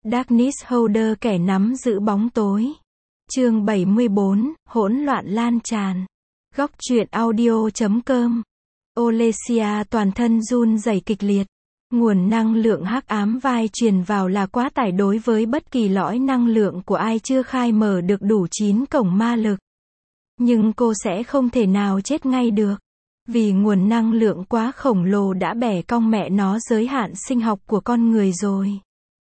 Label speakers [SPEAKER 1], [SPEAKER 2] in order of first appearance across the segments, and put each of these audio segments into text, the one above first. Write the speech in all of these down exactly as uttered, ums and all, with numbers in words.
[SPEAKER 1] Darkness Holder, kẻ nắm giữ bóng tối. Chương bảy mươi bốn, hỗn loạn lan tràn. Góc truyện audio chấm com. Olesia toàn thân run rẩy kịch liệt. Nguồn năng lượng hắc ám vai truyền vào là quá tải đối với bất kỳ lõi năng lượng của ai chưa khai mở được đủ chín cổng ma lực. Nhưng cô sẽ không thể nào chết ngay được. Vì nguồn năng lượng quá khổng lồ đã bẻ cong mẹ nó giới hạn sinh học của con người rồi.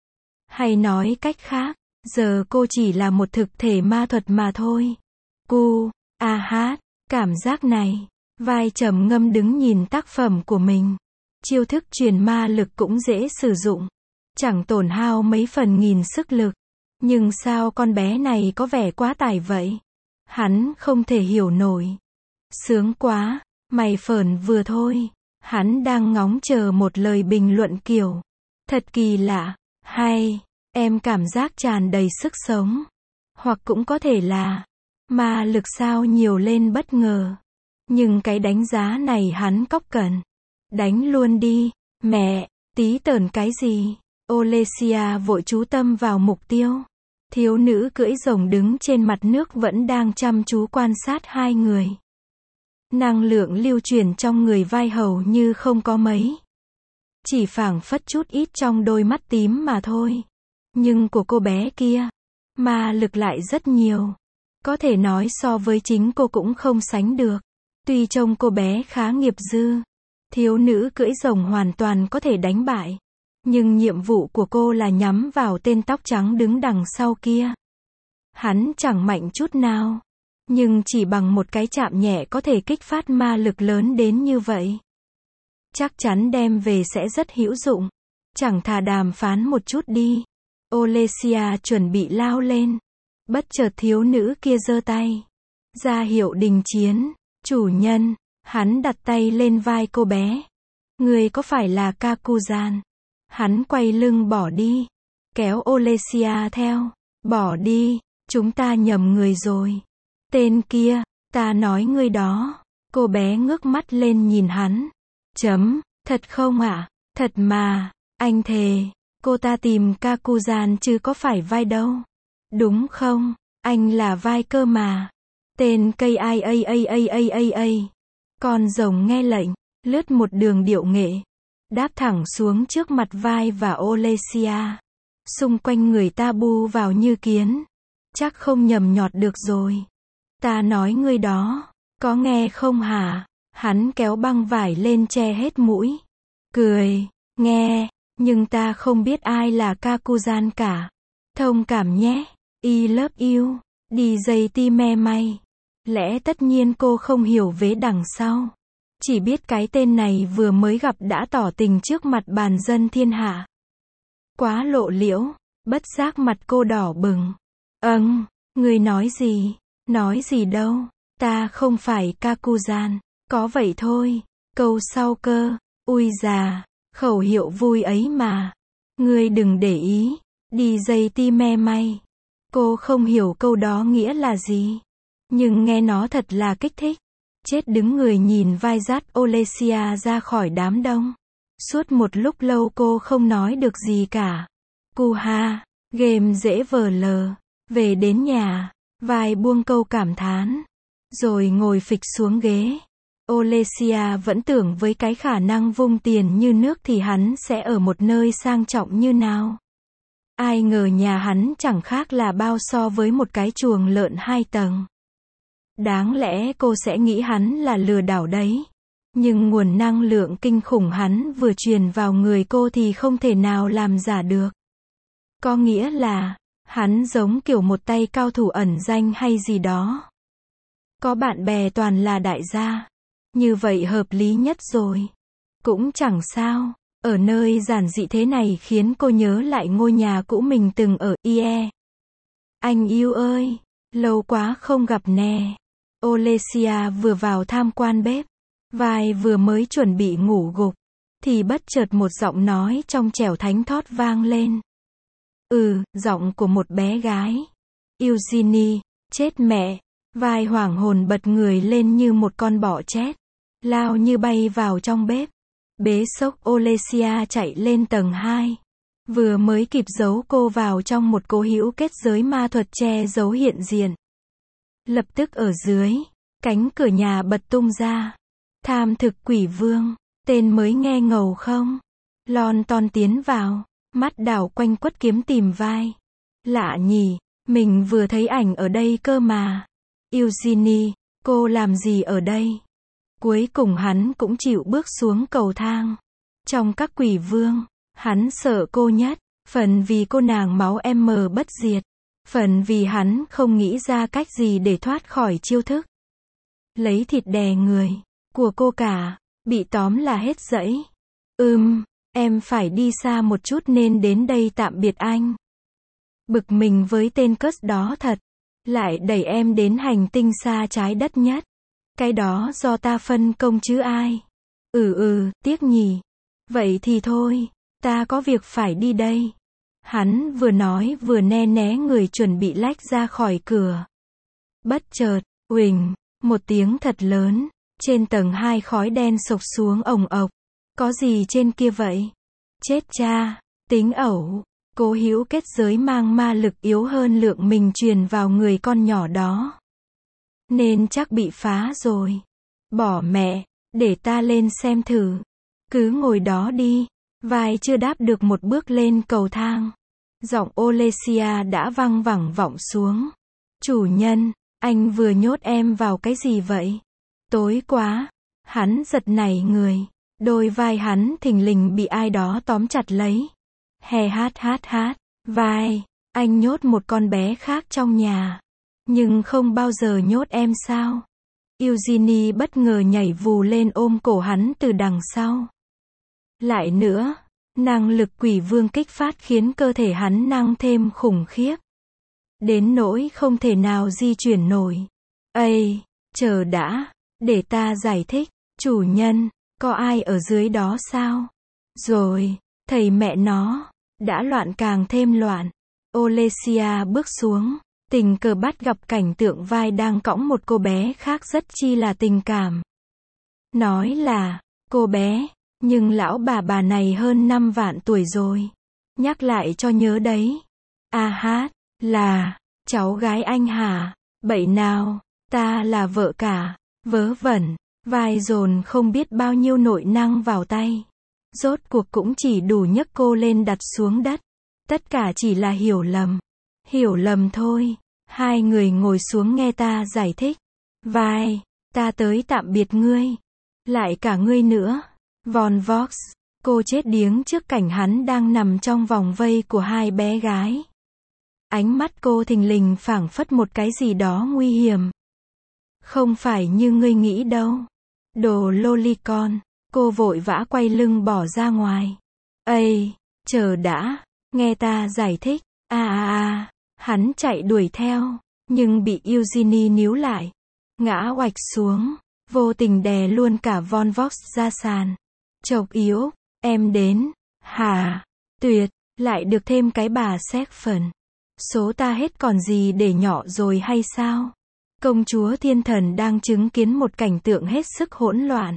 [SPEAKER 1] Hay nói cách khác, giờ cô chỉ là một thực thể ma thuật mà thôi. Cu, a hát, cảm giác này. Vai trầm ngâm đứng nhìn tác phẩm của mình. Chiêu thức truyền ma lực cũng dễ sử dụng. Chẳng tổn hao mấy phần nghìn sức lực. Nhưng sao con bé này có vẻ quá tải vậy? Hắn không thể hiểu nổi. Sướng quá, mày phởn vừa thôi. Hắn đang ngóng chờ một lời bình luận kiểu. Thật kỳ lạ, hay, em cảm giác tràn đầy sức sống. Hoặc cũng có thể là, ma lực sao nhiều lên bất ngờ. Nhưng cái đánh giá này hắn cóc cần. Đánh luôn đi, mẹ, tí tởn cái gì? Olesia vội chú tâm vào mục tiêu. Thiếu nữ cưỡi rồng đứng trên mặt nước vẫn đang chăm chú quan sát hai người. Năng lượng lưu truyền trong người vai hầu như không có mấy. Chỉ phảng phất chút ít trong đôi mắt tím mà thôi. Nhưng của cô bé kia, ma lực lại rất nhiều. Có thể nói so với chính cô cũng không sánh được. Tuy trông cô bé khá nghiệp dư, thiếu nữ cưỡi rồng hoàn toàn có thể đánh bại. Nhưng nhiệm vụ của cô là nhắm vào tên tóc trắng đứng đằng sau kia. Hắn chẳng mạnh chút nào. Nhưng chỉ bằng một cái chạm nhẹ có thể kích phát ma lực lớn đến như vậy. Chắc chắn đem về sẽ rất hữu dụng. Chẳng thà đàm phán một chút đi. Olesia chuẩn bị lao lên. Bất chợt thiếu nữ kia giơ tay. Ra hiệu đình chiến. Chủ nhân, hắn đặt tay lên vai cô bé. Người có phải là Kakuzan? Hắn quay lưng bỏ đi. Kéo Olesia theo. Bỏ đi, chúng ta nhầm người rồi. Tên kia, ta nói ngươi đó. Cô bé ngước mắt lên nhìn hắn. Chấm, thật không ạ? À? Thật mà, anh thề. Cô ta tìm Kakuzan chứ có phải vai đâu. Đúng không? Anh là vai cơ mà. Tên cây ai a a a a a a. Con rồng nghe lệnh, lướt một đường điệu nghệ. Đáp thẳng xuống trước mặt vai và Olesia. Xung quanh người ta bu vào như kiến. Chắc không nhầm nhọt được rồi. Ta nói ngươi đó, có nghe không hả? Hắn kéo băng vải lên che hết mũi. Cười, nghe, nhưng ta không biết ai là Kakuzan cả. Thông cảm nhé, I love you, đi dây ti me may. Lẽ tất nhiên cô không hiểu vế đằng sau. Chỉ biết cái tên này vừa mới gặp đã tỏ tình trước mặt bàn dân thiên hạ. Quá lộ liễu, bất giác mặt cô đỏ bừng. Âng, người nói gì? Nói gì đâu, ta không phải Kakuzan, có vậy thôi. Câu sau cơ, ui già, khẩu hiệu vui ấy mà. Ngươi đừng để ý, đi dây ti me may. Cô không hiểu câu đó nghĩa là gì. Nhưng nghe nó thật là kích thích. Chết đứng người nhìn vai dắt Olesia ra khỏi đám đông. Suốt một lúc lâu cô không nói được gì cả. Cu ha, game dễ vờ lờ. Về đến nhà, vai buông câu cảm thán. Rồi ngồi phịch xuống ghế. Olesia vẫn tưởng với cái khả năng vung tiền như nước thì hắn sẽ ở một nơi sang trọng như nào. Ai ngờ nhà hắn chẳng khác là bao so với một cái chuồng lợn hai tầng. Đáng lẽ cô sẽ nghĩ hắn là lừa đảo đấy. Nhưng nguồn năng lượng kinh khủng hắn vừa truyền vào người cô thì không thể nào làm giả được. Có nghĩa là, hắn giống kiểu một tay cao thủ ẩn danh hay gì đó. Có bạn bè toàn là đại gia. Như vậy hợp lý nhất rồi. Cũng chẳng sao. Ở nơi giản dị thế này khiến cô nhớ lại ngôi nhà cũ mình từng ở. Ie. Anh yêu ơi. Lâu quá không gặp nè. Olesia vừa vào tham quan bếp. Vai vừa mới chuẩn bị ngủ gục. Thì bất chợt một giọng nói trong trẻo thánh thót vang lên. Ừ, giọng của một bé gái. Eugenie, chết mẹ. Vai hoảng hồn bật người lên như một con bọ chết. Lao như bay vào trong bếp. Bế xốc Olesia chạy lên tầng hai. Vừa mới kịp giấu cô vào trong một cố hữu kết giới ma thuật che giấu hiện diện. Lập tức ở dưới, cánh cửa nhà bật tung ra. Tham thực quỷ vương, tên mới nghe ngầu không? Lon ton tiến vào, mắt đảo quanh quất kiếm tìm vai. Lạ nhỉ, mình vừa thấy ảnh ở đây cơ mà. Eugenie, cô làm gì ở đây? Cuối cùng hắn cũng chịu bước xuống cầu thang. Trong các quỷ vương, hắn sợ cô nhất, phần vì cô nàng máu em bất diệt, phần vì hắn không nghĩ ra cách gì để thoát khỏi chiêu thức. Lấy thịt đè người của cô cả, bị tóm là hết dẫy. Ừm, em phải đi xa một chút nên đến đây tạm biệt anh. Bực mình với tên Cus đó thật, lại đẩy em đến hành tinh xa trái đất nhất. Cái đó do ta phân công chứ ai. Ừ ừ, tiếc nhỉ. Vậy thì thôi, ta có việc phải đi đây. Hắn vừa nói vừa né né người chuẩn bị lách ra khỏi cửa. Bất chợt, uỳnh, một tiếng thật lớn, trên tầng hai khói đen sộc xuống ồng ộc. Có gì trên kia vậy? Chết cha, tính ẩu. Cố hữu kết giới mang ma lực yếu hơn lượng mình truyền vào người con nhỏ đó. Nên chắc bị phá rồi. Bỏ mẹ, để ta lên xem thử. Cứ ngồi đó đi. Vai chưa đáp được một bước lên cầu thang. Giọng Olesia đã văng vẳng vọng xuống. Chủ nhân, anh vừa nhốt em vào cái gì vậy? Tối quá. Hắn giật nảy người. Đôi vai hắn thình lình bị ai đó tóm chặt lấy. Hè hát hát hát. Vai, anh nhốt một con bé khác trong nhà. Nhưng không bao giờ nhốt em sao? Eugenie bất ngờ nhảy vù lên ôm cổ hắn từ đằng sau. Lại nữa, năng lực quỷ vương kích phát khiến cơ thể hắn năng thêm khủng khiếp. Đến nỗi không thể nào di chuyển nổi. Ây, chờ đã, để ta giải thích. Chủ nhân, có ai ở dưới đó sao? Rồi, thầy mẹ nó, đã loạn càng thêm loạn. Olesia bước xuống, tình cờ bắt gặp cảnh tượng vai đang cõng một cô bé khác rất chi là tình cảm. Nói là, cô bé, nhưng lão bà bà này hơn năm vạn tuổi rồi. Nhắc lại cho nhớ đấy. A hát, là, cháu gái anh hả? Bậy nào, ta là vợ cả. Vớ vẩn, vai dồn không biết bao nhiêu nội năng vào tay. Rốt cuộc cũng chỉ đủ nhấc cô lên đặt xuống đất. Tất cả chỉ là hiểu lầm. Hiểu lầm thôi. Hai người ngồi xuống nghe ta giải thích. Vai, ta tới tạm biệt ngươi. Lại cả ngươi nữa. Von Vox, cô chết điếng trước cảnh hắn đang nằm trong vòng vây của hai bé gái. Ánh mắt cô thình lình phảng phất một cái gì đó nguy hiểm. Không phải như ngươi nghĩ đâu. Đồ lolicon. Cô vội vã quay lưng bỏ ra ngoài. Ây, chờ đã, nghe ta giải thích. À à à, hắn chạy đuổi theo, nhưng bị Eugenie níu lại. Ngã oạch xuống, vô tình đè luôn cả Von Vox ra sàn. Chộc yếu, em đến. Hả, tuyệt, lại được thêm cái bà xét phần. Số ta hết còn gì để nhỏ rồi hay sao? Công chúa thiên thần đang chứng kiến một cảnh tượng hết sức hỗn loạn.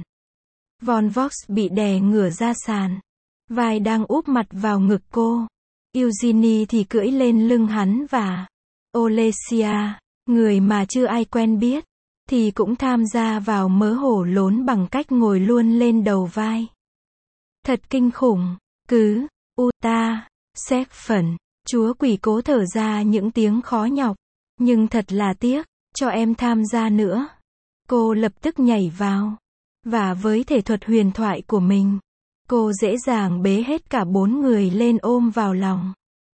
[SPEAKER 1] Von Vox bị đè ngửa ra sàn. Vai đang úp mặt vào ngực cô. Eugenie thì cưỡi lên lưng hắn và Olesia, người mà chưa ai quen biết, thì cũng tham gia vào mớ hổ lốn bằng cách ngồi luôn lên đầu vai. Thật kinh khủng. Cứ, u ta, xét phần. Chúa quỷ cố thở ra những tiếng khó nhọc. Nhưng thật là tiếc, cho em tham gia nữa. Cô lập tức nhảy vào. Và với thể thuật huyền thoại của mình, cô dễ dàng bế hết cả bốn người lên ôm vào lòng.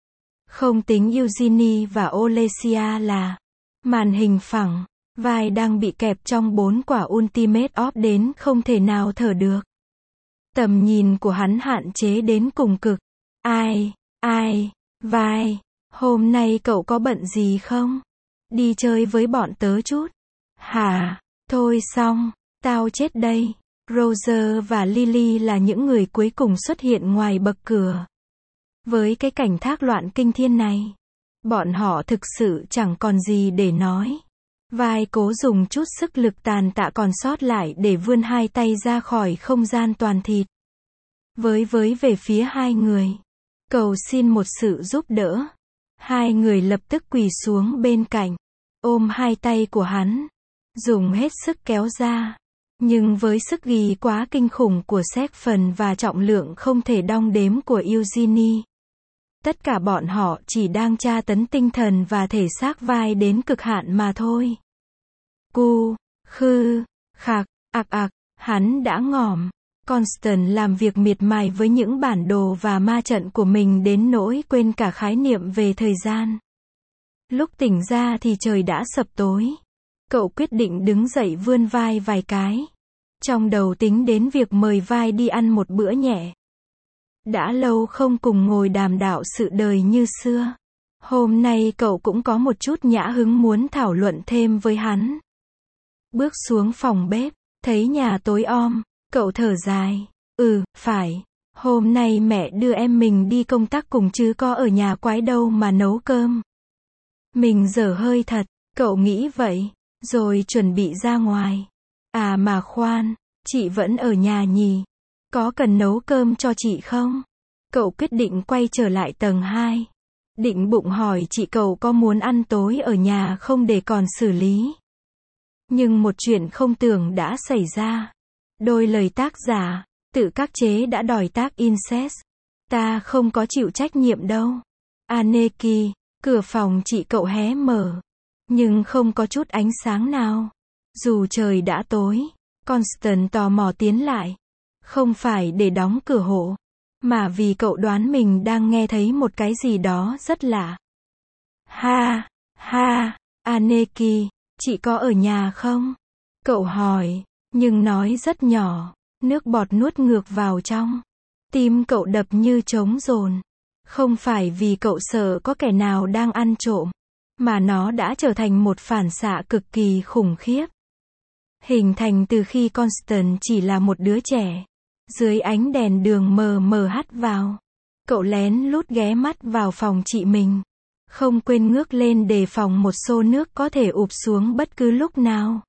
[SPEAKER 1] Không tính Eugenie và Olesia là màn hình phẳng, vai đang bị kẹp trong bốn quả Ultimate Orb đến không thể nào thở được. Tầm nhìn của hắn hạn chế đến cùng cực. Ai, ai, vai, hôm nay cậu có bận gì không? Đi chơi với bọn tớ chút. Hả, thôi xong. Tao chết đây. Roger và Lily là những người cuối cùng xuất hiện ngoài bậc cửa. Với cái cảnh thác loạn kinh thiên này, bọn họ thực sự chẳng còn gì để nói. Vai cố dùng chút sức lực tàn tạ còn sót lại để vươn hai tay ra khỏi không gian toàn thịt. Với với về phía hai người. cầu xin một sự giúp đỡ. Hai người lập tức quỳ xuống bên cạnh, ôm hai tay của hắn, dùng hết sức kéo ra. Nhưng với sức ghì quá kinh khủng của Stephen và trọng lượng không thể đong đếm của Eugenie, tất cả bọn họ chỉ đang tra tấn tinh thần và thể xác vai đến cực hạn mà thôi. Cu, khư, khạc, ạc ạc, hắn đã ngỏm. Constant làm việc miệt mài với những bản đồ và ma trận của mình đến nỗi quên cả khái niệm về thời gian. Lúc tỉnh ra thì trời đã sập tối. Cậu quyết định đứng dậy vươn vai vài cái. Trong đầu tính đến việc mời vai đi ăn một bữa nhẹ. Đã lâu không cùng ngồi đàm đạo sự đời như xưa. Hôm nay cậu cũng có một chút nhã hứng muốn thảo luận thêm với hắn. Bước xuống phòng bếp, thấy nhà tối om, cậu thở dài. Ừ, phải. Hôm nay mẹ đưa em mình đi công tác cùng chứ có ở nhà quái đâu mà nấu cơm. Mình dở hơi thật, cậu nghĩ vậy, rồi chuẩn bị ra ngoài. À mà khoan, chị vẫn ở nhà nhỉ? Có cần nấu cơm cho chị không? Cậu quyết định quay trở lại tầng hai. Định bụng hỏi chị cậu có muốn ăn tối ở nhà không để còn xử lý. Nhưng một chuyện không tưởng đã xảy ra. Đôi lời tác giả, tự các chế đã đòi tác incest. Ta không có chịu trách nhiệm đâu. Aneki, cửa phòng chị cậu hé mở. Nhưng không có chút ánh sáng nào. Dù trời đã tối, Constant tò mò tiến lại. Không phải để đóng cửa hộ, mà vì cậu đoán mình đang nghe thấy một cái gì đó rất lạ. Ha, ha, Aneki, chị có ở nhà không? Cậu hỏi, nhưng nói rất nhỏ, nước bọt nuốt ngược vào trong. Tim cậu đập như trống dồn. Không phải vì cậu sợ có kẻ nào đang ăn trộm, mà nó đã trở thành một phản xạ cực kỳ khủng khiếp. Hình thành từ khi Constant chỉ là một đứa trẻ. Dưới ánh đèn đường mờ mờ hắt vào, cậu lén lút ghé mắt vào phòng chị mình. Không quên ngước lên đề phòng một xô nước có thể ụp xuống bất cứ lúc nào.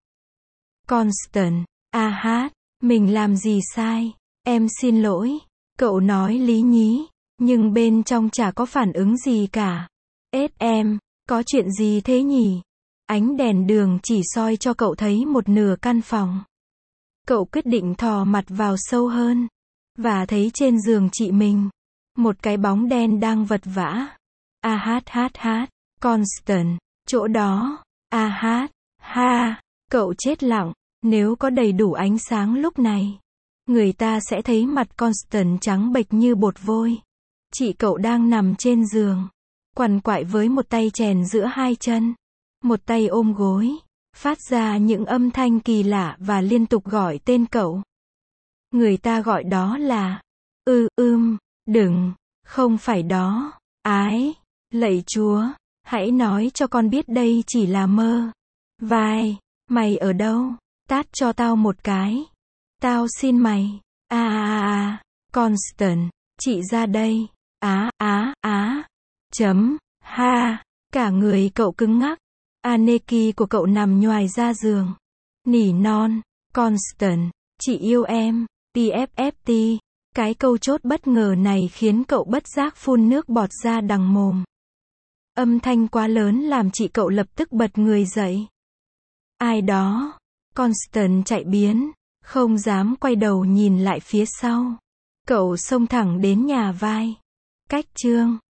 [SPEAKER 1] Constant, a hát, mình làm gì sai? Em xin lỗi. Cậu nói lý nhí, nhưng bên trong chả có phản ứng gì cả. Ết em, có chuyện gì thế nhỉ? Ánh đèn đường chỉ soi cho cậu thấy một nửa căn phòng. Cậu quyết định thò mặt vào sâu hơn, và thấy trên giường chị mình, một cái bóng đen đang vật vã. A hát hát hát, Constant, chỗ đó, a hát, ha, cậu chết lặng. Nếu có đầy đủ ánh sáng lúc này, người ta sẽ thấy mặt Constant trắng bệch như bột vôi. Chị cậu đang nằm trên giường, quằn quại với một tay chèn giữa hai chân, một tay ôm gối, phát ra những âm thanh kỳ lạ và liên tục gọi tên cậu. Người ta gọi đó là, ư ưm, đừng, không phải đó, ái, lạy Chúa, hãy nói cho con biết đây chỉ là mơ. Vai, mày ở đâu? Tát cho tao một cái. Tao xin mày. À à à, Constant, chị ra đây. Á á á, chấm, ha, cả người cậu cứng ngắc. Aneki của cậu nằm nhoài ra giường. Nỉ non, Constant, chị yêu em, pê ép ép tê. Cái câu chốt bất ngờ này khiến cậu bất giác phun nước bọt ra đằng mồm. Âm thanh quá lớn làm chị cậu lập tức bật người dậy. Ai đó? Constant chạy biến, không dám quay đầu nhìn lại phía sau. Cậu xông thẳng đến nhà vai. Cách chương